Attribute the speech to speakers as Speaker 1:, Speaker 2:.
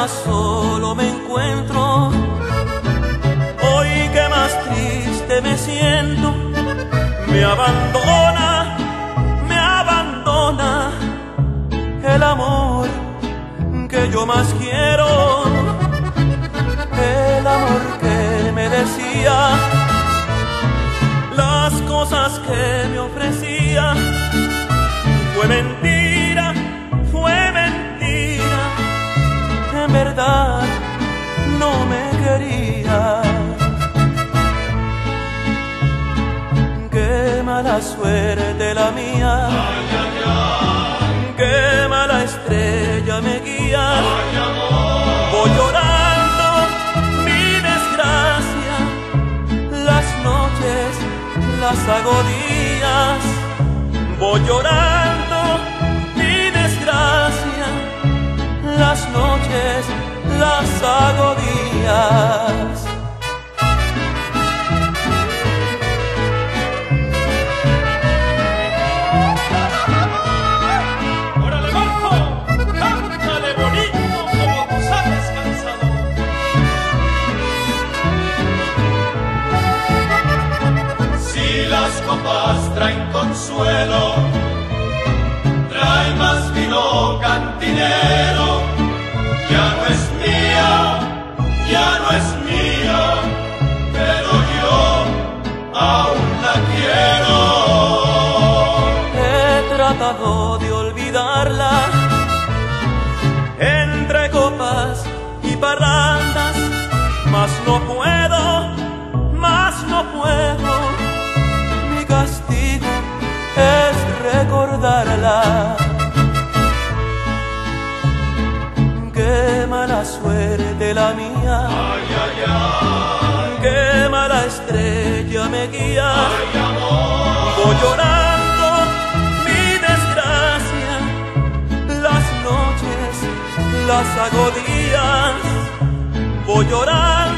Speaker 1: más solo me encuentro, hoy que más triste me siento, me abandona el amor que yo más quiero, el amor que me decía las cosas que me ofrecía. Fue mentira, en verdad no me quería. Qué mala suerte la mía,
Speaker 2: ay, ay, ay.
Speaker 1: Qué mala estrella me guía.
Speaker 2: Ay, amor.
Speaker 1: Voy llorando mi desgracia, las noches las hago días. Voy llorando mi desgracia, las noches las hago días.
Speaker 2: ¡Órale, Marco! ¡Cántale bonito como tú sabes, cansado! Si las copas traen consuelo, trae más vino cantinero. Ya no es mía, ya no es mía, pero yo aún la quiero.
Speaker 1: He tratado de olvidarla entre copas y parrandas, mas no puedo, mi castigo es recordarla. Qué mala suerte la mía,
Speaker 2: Ay, ay, ay.
Speaker 1: qué mala estrella me guía.
Speaker 2: Ay, amor.
Speaker 1: Voy llorando mi desgracia, las noches las hago días. Voy llorando